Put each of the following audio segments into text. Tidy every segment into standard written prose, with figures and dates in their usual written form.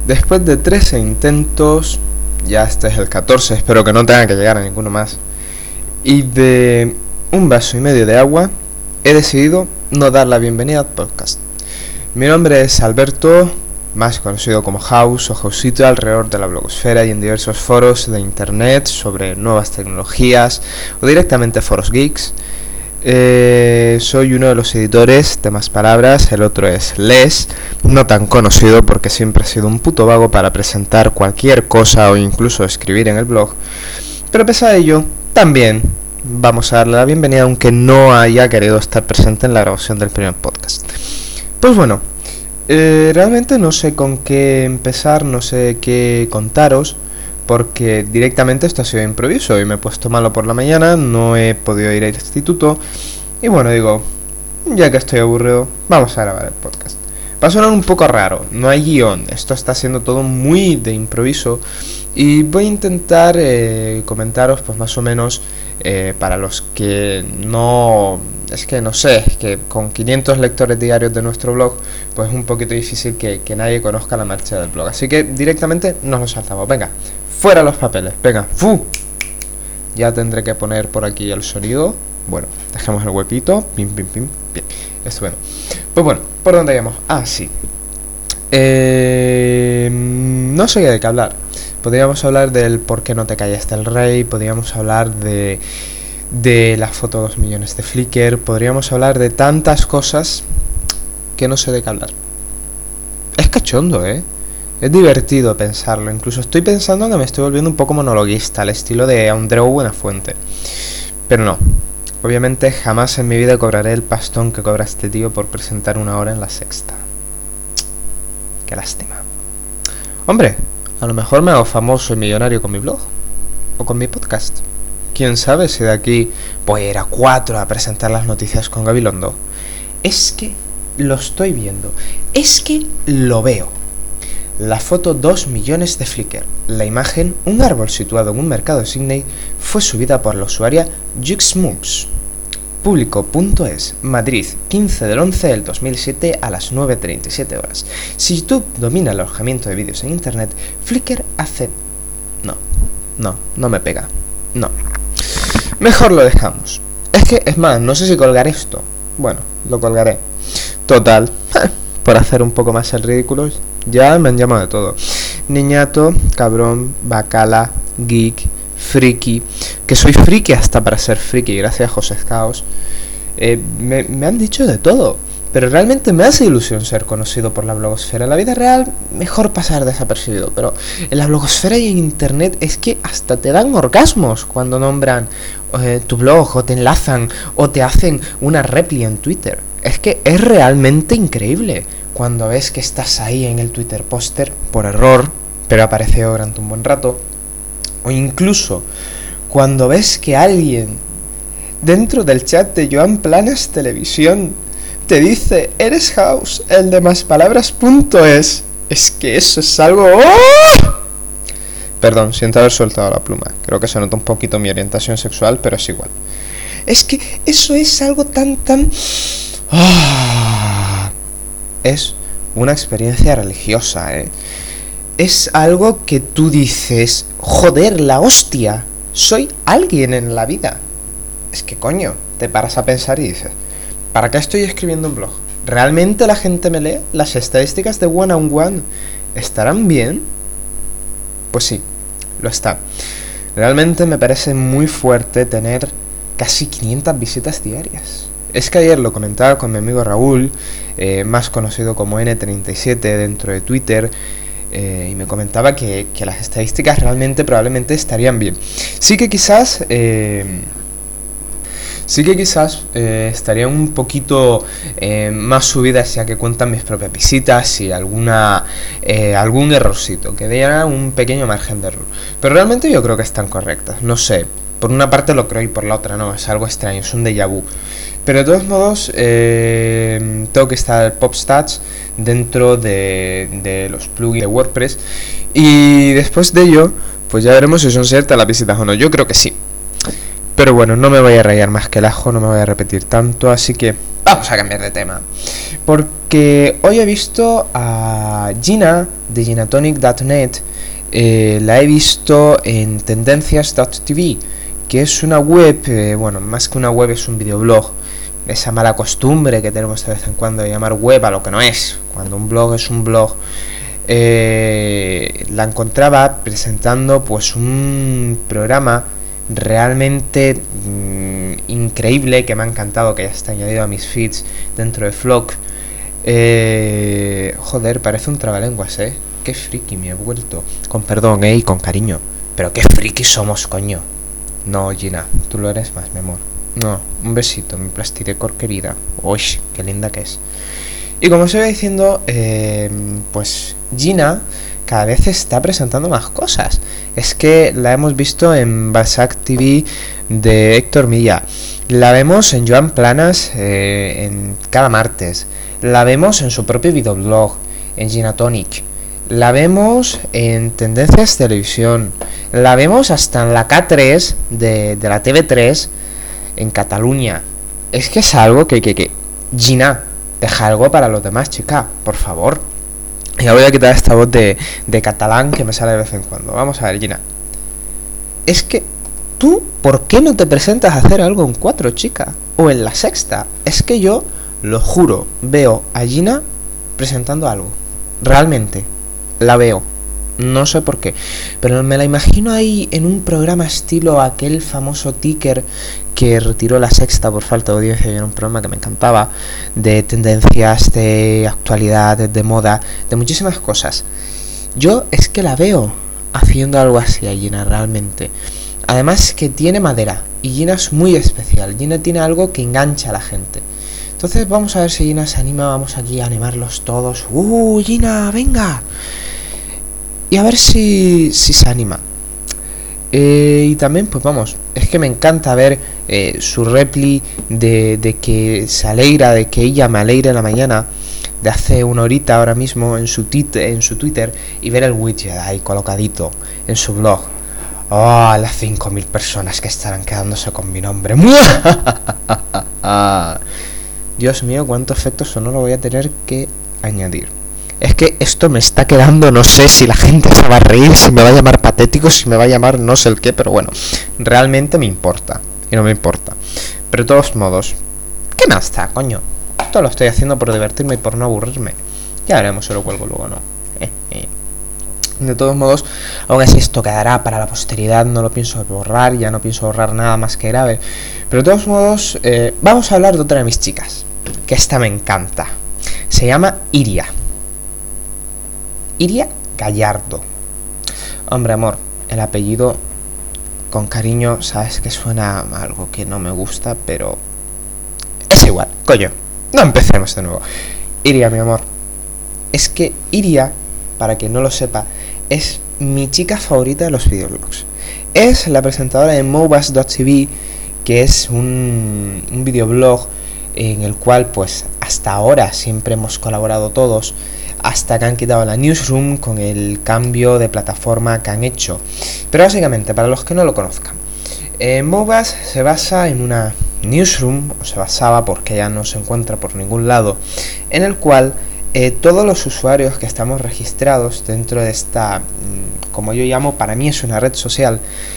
Después de 13 intentos, ya este es el 14, espero que no tenga que llegar a ninguno más, y de un vaso y medio de agua, he decidido no dar la bienvenida al podcast. Mi nombre es Alberto, más conocido como House o Hausito alrededor de la blogosfera y en diversos foros de internet sobre nuevas tecnologías o directamente foros geeks. Soy uno de los editores de Más Palabras, el otro es Les, no tan conocido porque siempre he sido un puto vago para presentar cualquier cosa o incluso escribir en el blog, pero pese a ello, también vamos a darle la bienvenida aunque no haya querido estar presente en la grabación del primer podcast. Pues bueno, realmente no sé con qué empezar, no sé qué contaros, porque directamente esto ha sido improviso y me he puesto malo por la mañana, no he podido ir al instituto y bueno, digo, ya que estoy aburrido, vamos a grabar el podcast. Va a sonar un poco raro, no hay guión, esto está siendo todo muy de improviso y voy a intentar comentaros pues más o menos para los que no... Es que no sé, es que con 500 lectores diarios de nuestro blog pues es un poquito difícil que nadie conozca la marcha del blog, así que directamente nos lo saltamos. Venga, fuera los papeles, venga, ¡fu! Ya tendré que poner por aquí el sonido. Bueno, dejemos el huequito, pim, pim, pim, bien, estupendo. Pues bueno, ¿por dónde íbamos? Ah, sí. No sé de qué hablar. Podríamos hablar del por qué no te callaste el rey, podríamos hablar de la foto 2 millones de Flickr, podríamos hablar de tantas cosas que no sé de qué hablar. Es cachondo, es divertido pensarlo, incluso estoy pensando que me estoy volviendo un poco monologuista, al estilo de Andreu Buenafuente. Pero no, obviamente jamás en mi vida cobraré el pastón que cobra este tío por presentar una hora en La Sexta. Qué lástima. Hombre, a lo mejor me hago famoso y millonario con mi blog o con mi podcast. Quién sabe si de aquí voy a ir a 4 a presentar las noticias con Gabilondo. Es que lo estoy viendo, es que lo veo. La foto 2 millones de Flickr, la imagen, un árbol situado en un mercado de Sydney, fue subida por la usuaria Juxmoves. Público.es, Madrid, 15 del 11 del 2007 a las 9:37 horas. Si YouTube domina el alojamiento de vídeos en internet, Flickr hace... No me pega. No. Mejor lo dejamos. Es más, no sé si colgar esto. Bueno, lo colgaré. Total, por hacer un poco más el ridículo, ya me han llamado de todo. Niñato, cabrón, bacala, geek, friki, que soy friki hasta para ser friki, gracias a José Caos. Me han dicho de todo, pero realmente me hace ilusión ser conocido por la blogosfera. En la vida real, mejor pasar desapercibido, pero en la blogosfera y en internet es que hasta te dan orgasmos cuando nombran tu blog, o te enlazan, o te hacen una réplica en Twitter. Es que es realmente increíble cuando ves que estás ahí en el Twitter póster por error, pero apareció durante un buen rato, o incluso cuando ves que alguien dentro del chat de Joan Planas Televisión te dice, eres House, el de Maspalabras.es. Es que eso es algo... ¡Oh! Perdón, siento haber soltado la pluma. Creo que se nota un poquito mi orientación sexual, pero es igual. Es que eso es algo tan... ¡Oh! Es una experiencia religiosa, Es algo que tú dices, joder, la hostia, soy alguien en la vida. Es que coño, te paras a pensar y dices, ¿para qué estoy escribiendo un blog? ¿Realmente la gente me lee? ¿Las estadísticas de One on One estarán bien? Pues sí, lo está. Realmente me parece muy fuerte tener casi 500 visitas diarias. Es que ayer lo comentaba con mi amigo Raúl, más conocido como N37 dentro de Twitter, y me comentaba que las estadísticas realmente probablemente estarían bien. Sí que quizás estarían un poquito más subidas, ya que cuentan mis propias visitas y algún errorcito, que diera un pequeño margen de error. Pero realmente yo creo que están correctas, no sé. Por una parte lo creo y por la otra no, es algo extraño, es un déjà vu. Pero de todos modos, tengo que estar PopStats dentro de los plugins de WordPress. Y después de ello, pues ya veremos si son ciertas las visitas o no. Yo creo que sí. Pero bueno, no me voy a rayar más que el ajo, no me voy a repetir tanto, así que vamos a cambiar de tema. Porque hoy he visto a Gina de ginatonic.net. La he visto en tendencias.tv, que es una web, bueno, más que una web es un videoblog. Esa mala costumbre que tenemos de vez en cuando de llamar web a lo que no es, cuando un blog es un blog. La encontraba presentando pues un programa realmente increíble, que me ha encantado, que ya está añadido a mis feeds dentro de Flock. Joder, parece un trabalenguas, qué friki me he vuelto. Con perdón, y con cariño, pero qué friki somos, coño. No, Gina, tú lo eres más, mi amor. No, un besito, mi plastidecor querida. Uy, qué linda que es. Y como os iba diciendo, pues Gina cada vez está presentando más cosas. Es que la hemos visto en Basak TV de Héctor Milla. La vemos en Joan Planas en cada martes. La vemos en su propio videoblog, en Ginatonic. La vemos en Tendencias Televisión. La vemos hasta en la K3 de la TV3 en Cataluña. Es que es algo que Gina, deja algo para los demás, chica, por favor. Ya voy a quitar esta voz de catalán que me sale de vez en cuando. Vamos a ver, Gina. Es que tú, ¿por qué no te presentas a hacer algo en 4, chica? O en La Sexta. Es que yo, lo juro, veo a Gina presentando algo. Realmente, la veo. No sé por qué, pero me la imagino ahí en un programa estilo aquel famoso ticker que retiró La Sexta por falta de audiencia. Era un programa que me encantaba, de tendencias, de actualidad, de moda, de muchísimas cosas. Yo es que la veo haciendo algo así a Gina, realmente. Además que tiene madera, y Gina es muy especial. Gina tiene algo que engancha a la gente. Entonces vamos a ver si Gina se anima. Vamos aquí a animarlos todos. Gina, venga. Y a ver si se anima. Y también, pues vamos, es que me encanta ver su repli de que se alegra, de que ella me alegra en la mañana, de hace una horita ahora mismo en su Twitter, y ver el widget ahí colocadito en su blog. Oh, las 5.000 personas que estarán quedándose con mi nombre. Dios mío, cuánto efecto sonoro voy a tener que añadir. Es que esto me está quedando, no sé si la gente se va a reír, si me va a llamar patético, si me va a llamar no sé el qué, pero bueno, realmente me importa, y no me importa. Pero de todos modos, ¿qué más está, coño? Esto lo estoy haciendo por divertirme y por no aburrirme. Ya veremos si lo cuelgo luego o no. De todos modos, aún así esto quedará para la posteridad, no lo pienso borrar, ya no pienso borrar nada más que grave. Pero de todos modos, vamos a hablar de otra de mis chicas, que esta me encanta. Se llama Iria. Iria Gallardo. Hombre, amor, el apellido con cariño, sabes que suena a algo que no me gusta, pero es igual, coño, no empecemos de nuevo. Iria, mi amor. Es que Iria, para quien no lo sepa, es mi chica favorita de los videoblogs. Es la presentadora de Mobas.tv, que es un videoblog en el cual pues hasta ahora siempre hemos colaborado todos, hasta que han quitado la Newsroom con el cambio de plataforma que han hecho. Pero básicamente, para los que no lo conozcan, Mobas se basa en una Newsroom, o se basaba porque ya no se encuentra por ningún lado, en el cual todos los usuarios que estamos registrados dentro de esta, como yo llamo, para mí es una red social,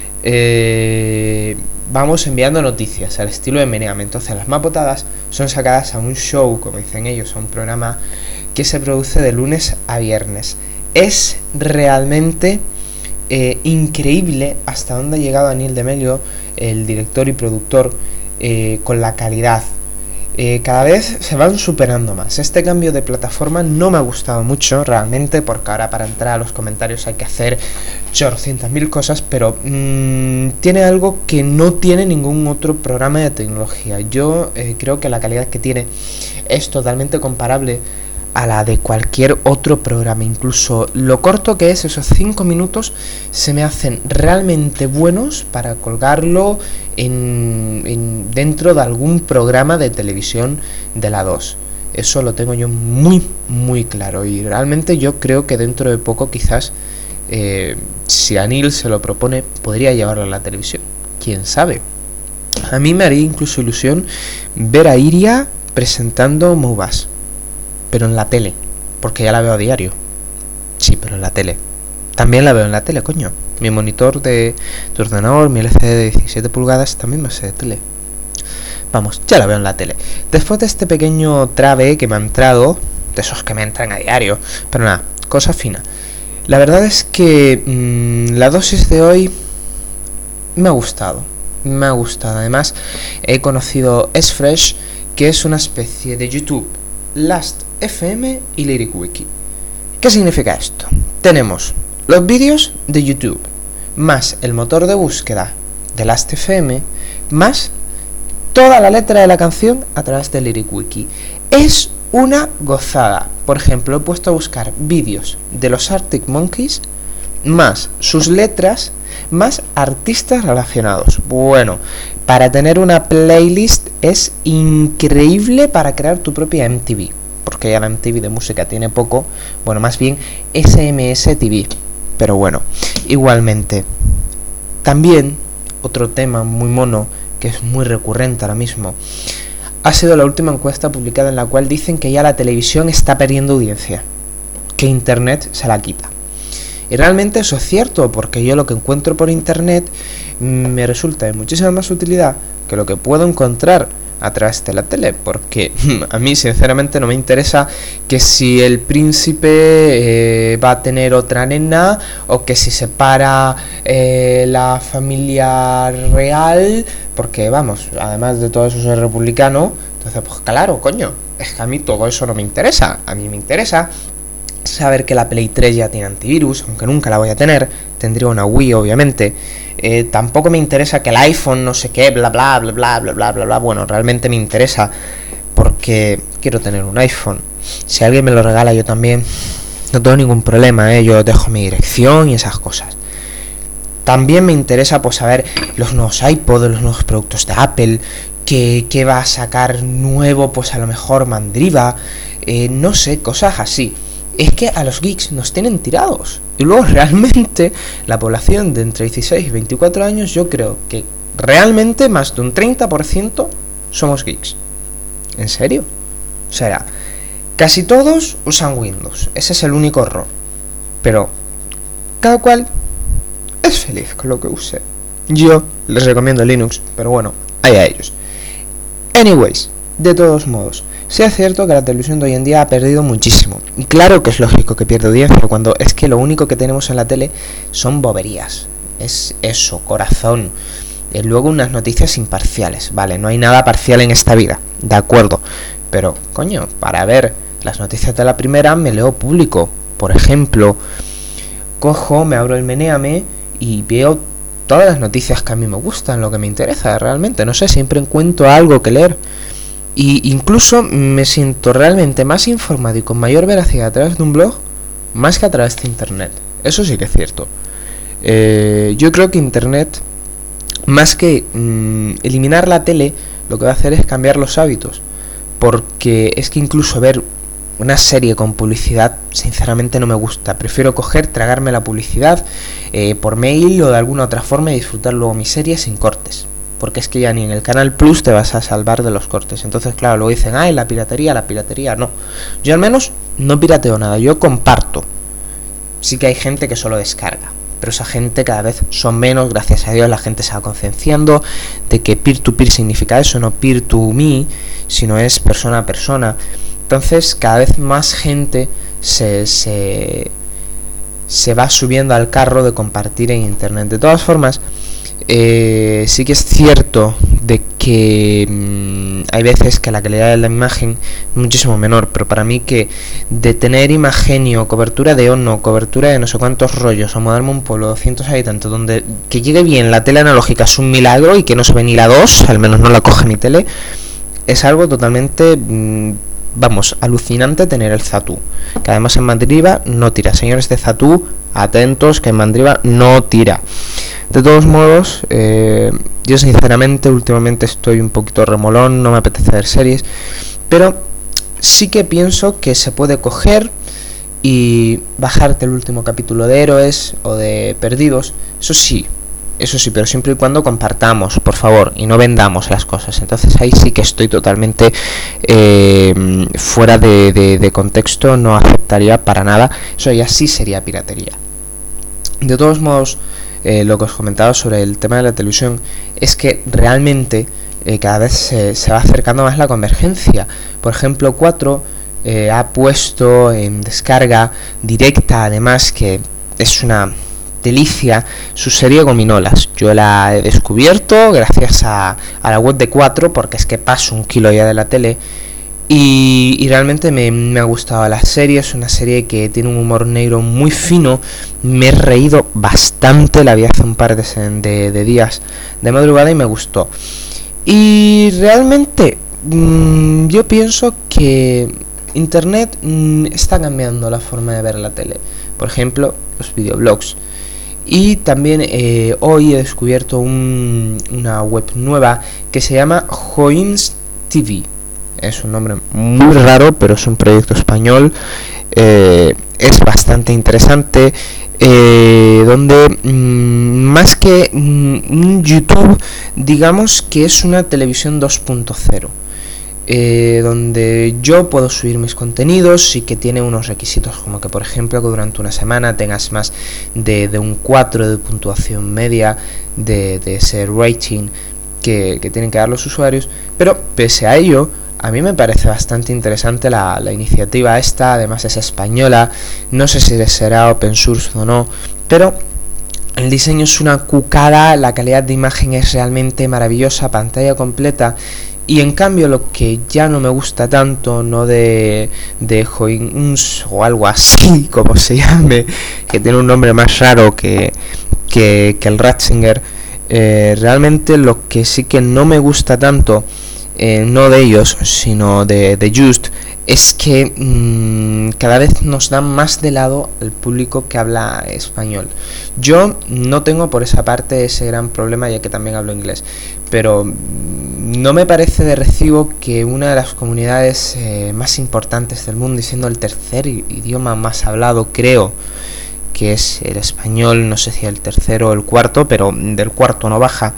vamos enviando noticias al estilo de Meneame. Entonces las más votadas son sacadas a un show, como dicen ellos, a un programa que se produce de lunes a viernes. Es realmente increíble hasta dónde ha llegado Daniel Demelio, el director y productor, con la calidad. Cada vez se van superando más. Este cambio de plataforma no me ha gustado mucho realmente, porque ahora para entrar a los comentarios hay que hacer 800.000 cosas, pero tiene algo que no tiene ningún otro programa de tecnología. Yo creo que la calidad que tiene es totalmente comparable a la de cualquier otro programa. Incluso lo corto que es, esos 5 minutos, se me hacen realmente buenos para colgarlo dentro de algún programa de televisión de la 2. Eso lo tengo yo muy, muy claro. Y realmente yo creo que dentro de poco, quizás, si Anil se lo propone, podría llevarlo a la televisión. ¿Quién sabe? A mí me haría incluso ilusión ver a Iria presentando MOBAs, pero en la tele, porque ya la veo a diario. Sí, pero en la tele. También la veo en la tele, coño. Mi monitor de ordenador, mi LCD de 17 pulgadas, también me hace de tele. Vamos, ya la veo en la tele. Después de este pequeño trave que me ha entrado, de esos que me entran a diario, pero nada, cosa fina. La verdad es que la dosis de hoy me ha gustado. Me ha gustado. Además, he conocido S-Fresh, que es una especie de YouTube, Last.fm y LyricWiki. ¿Qué significa esto? Tenemos los vídeos de YouTube, más el motor de búsqueda de Last.fm, más toda la letra de la canción a través de LyricWiki. Es una gozada. Por ejemplo, he puesto a buscar vídeos de los Arctic Monkeys, más sus letras, más artistas relacionados. Bueno, para tener una playlist es increíble para crear tu propia MTV, porque ya la MTV de música tiene poco, bueno, más bien SMS TV, pero bueno, igualmente. También, otro tema muy mono, que es muy recurrente ahora mismo, ha sido la última encuesta publicada en la cual dicen que ya la televisión está perdiendo audiencia, que internet se la quita. Y realmente eso es cierto, porque yo lo que encuentro por internet me resulta de muchísima más utilidad que lo que puedo encontrar a través de la tele, porque a mí sinceramente no me interesa que si el príncipe va a tener otra nena, o que si se para la familia real, porque vamos, además de todo eso soy republicano. Entonces pues claro, coño, es que a mí todo eso no me interesa. A mí me interesa saber que la Play 3 ya tiene antivirus, aunque nunca la voy a tener. Tendría una Wii, obviamente. Tampoco me interesa que el iPhone no sé qué, bla bla bla bla bla bla bla bla. Bueno, realmente me interesa porque quiero tener un iPhone. Si alguien me lo regala, yo también, no tengo ningún problema, yo dejo mi dirección y esas cosas. También me interesa pues saber los nuevos iPods, los nuevos productos de Apple, que va a sacar nuevo, pues a lo mejor Mandriva, no sé, cosas así. Es que a los geeks nos tienen tirados. Y luego realmente la población de entre 16 y 24 años, yo creo que realmente más de un 30% somos geeks. ¿En serio? O sea, casi todos usan Windows. Ese es el único error. Pero cada cual es feliz con lo que use. Yo les recomiendo Linux, pero bueno, allá ellos. Anyways, de todos modos, sí es cierto que la televisión de hoy en día ha perdido muchísimo. Y claro que es lógico que pierda audiencia cuando es que lo único que tenemos en la tele son boberías. Es eso, corazón. Y luego unas noticias imparciales. Vale, no hay nada parcial en esta vida, de acuerdo. Pero, coño, para ver las noticias de la primera me leo Público. Por ejemplo, cojo, me abro el Menéame y veo todas las noticias que a mí me gustan, lo que me interesa realmente. No sé, siempre encuentro algo que leer. Y incluso me siento realmente más informado y con mayor veracidad a través de un blog, más que a través de internet. Eso sí que es cierto. Yo creo que internet, más que eliminar la tele, lo que va a hacer es cambiar los hábitos. Porque es que incluso ver una serie con publicidad, sinceramente no me gusta. Prefiero tragarme la publicidad por mail o de alguna otra forma y disfrutar luego mi serie sin cortes. Porque es que ya ni en el Canal Plus te vas a salvar de los cortes. Entonces, claro, luego dicen, la piratería, no. Yo al menos no pirateo nada, yo comparto. Sí que hay gente que solo descarga, pero esa gente cada vez son menos, gracias a Dios la gente se va concienciando de que peer-to-peer significa eso, no peer-to-me, sino es persona a persona. Entonces, cada vez más gente se va subiendo al carro de compartir en internet. De todas formas, sí que es cierto de que hay veces que la calidad de la imagen es muchísimo menor, pero para mí que de tener Imagenio, cobertura de ONO, cobertura de no sé cuántos rollos, o mudarme a un pueblo de 200 habitantes donde que llegue bien la tele analógica es un milagro y que no se ve ni la 2, al menos no la coge mi tele, es algo totalmente alucinante tener el Zatu, que además en Mandriva no tira. Señores de Zatu, atentos que en Mandriva no tira. De todos modos, yo sinceramente últimamente estoy un poquito remolón, no me apetece ver series, pero sí que pienso que se puede coger y bajarte el último capítulo de Héroes o de Perdidos. Eso sí, eso sí, pero siempre y cuando compartamos, por favor, y no vendamos las cosas. Entonces ahí sí que estoy totalmente fuera de contexto, no aceptaría para nada, eso ya sí sería piratería. De todos modos, lo que os comentaba sobre el tema de la televisión es que realmente cada vez se va acercando más la convergencia. Por ejemplo, 4 ha puesto en descarga directa, además, que es una delicia, su serie Gominolas. Yo la he descubierto gracias a la web de 4, porque es que paso 1 kilo ya de la tele. Y realmente me ha gustado la serie. Es una serie que tiene un humor negro muy fino. Me he reído bastante, la vi hace un par de días de madrugada y me gustó. Y realmente yo pienso que Internet está cambiando la forma de ver la tele. Por ejemplo, los videoblogs. Y también hoy he descubierto una web nueva que se llama Joins TV. Es un nombre muy raro, pero es un proyecto español. Es bastante interesante. Donde más que un YouTube, digamos que es una televisión 2.0. Donde yo puedo subir mis contenidos y que tiene unos requisitos como que, por ejemplo, que durante una semana tengas más de un 4 de puntuación media de ese rating que tienen que dar los usuarios. Pero pese a ello, a mí me parece bastante interesante la iniciativa esta. Además es española, no sé si será open source o no, pero el diseño es una cucada, la calidad de imagen es realmente maravillosa, pantalla completa. Y en cambio lo que ya no me gusta tanto, no de Joins o algo así como se llame, que tiene un nombre más raro que el Ratzinger, realmente lo que sí que no me gusta tanto, no de ellos, sino de Just, es que cada vez nos dan más de lado al público que habla español. Yo no tengo por esa parte ese gran problema, ya que también hablo inglés, pero no me parece de recibo que una de las comunidades más importantes del mundo, y siendo el tercer idioma más hablado, creo que es el español, no sé si el tercero o el cuarto, pero del cuarto no baja,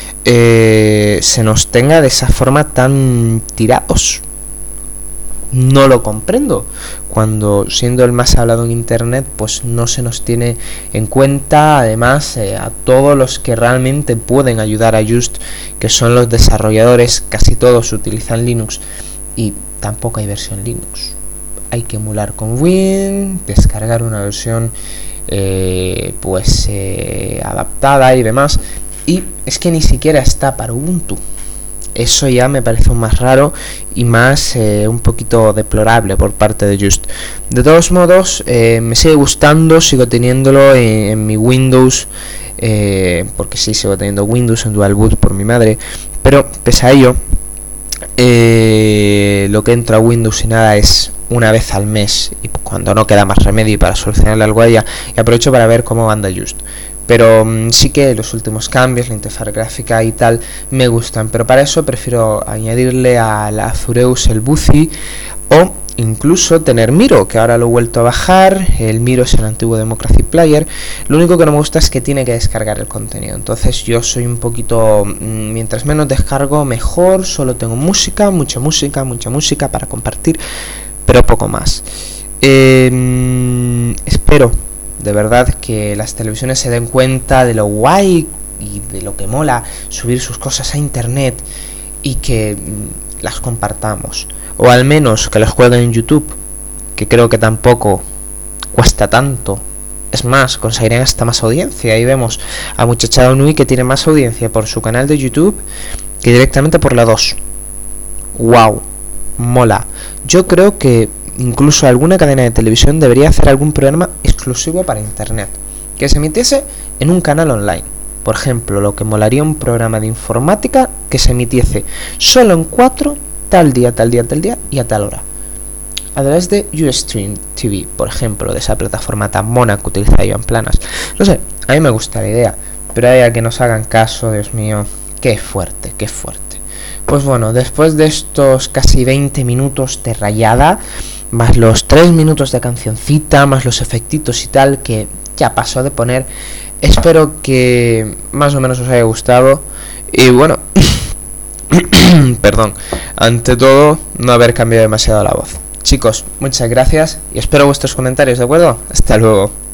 se nos tenga de esa forma tan tirados. No lo comprendo, cuando siendo el más hablado en internet pues no se nos tiene en cuenta. Además a todos los que realmente pueden ayudar a Just, que son los desarrolladores, casi todos utilizan Linux y tampoco hay versión Linux. Hay que emular con Win, descargar una versión adaptada y demás, y es que ni siquiera está para Ubuntu. Eso ya me parece más raro y más un poquito deplorable por parte de Just. De todos modos, me sigue gustando, sigo teniéndolo en mi Windows, porque sí, sigo teniendo Windows en Dual Boot por mi madre, pero pese a ello, lo que entra a Windows y nada es una vez al mes, y cuando no queda más remedio, y para solucionarle algo a ella, y aprovecho para ver cómo anda Just. Pero sí que los últimos cambios, la interfaz gráfica y tal, me gustan. Pero para eso prefiero añadirle a la Azureus el Buzi, o incluso tener Miro, que ahora lo he vuelto a bajar. El Miro es el antiguo Democracy Player. Lo único que no me gusta es que tiene que descargar el contenido. Entonces yo soy un poquito, mientras menos descargo mejor. Solo tengo música, mucha música para compartir, pero poco más. Espero de verdad que las televisiones se den cuenta de lo guay y de lo que mola subir sus cosas a internet y que las compartamos, o al menos que las jueguen en YouTube, que creo que tampoco cuesta tanto. Es más, conseguirían hasta más audiencia. Ahí vemos a Muchachada Nui, que tiene más audiencia por su canal de YouTube que directamente por la 2. Wow, mola. Yo creo que incluso alguna cadena de televisión debería hacer algún programa exclusivo para internet, que se emitiese en un canal online. Por ejemplo, lo que molaría un programa de informática que se emitiese solo en 4, tal día y a tal hora, a través de Ustream TV, por ejemplo, de esa plataforma tan mona que utiliza Iván Planas. No sé, a mí me gusta la idea, pero hay a que nos hagan caso, Dios mío, qué fuerte. Pues bueno, después de estos casi 20 minutos de rayada, más los 3 minutos de cancioncita, más los efectitos y tal, que ya pasó de poner, Espero que más o menos os haya gustado. Y bueno, perdón, ante todo, no haber cambiado demasiado la voz. Chicos, muchas gracias y espero vuestros comentarios, ¿de acuerdo? Hasta luego.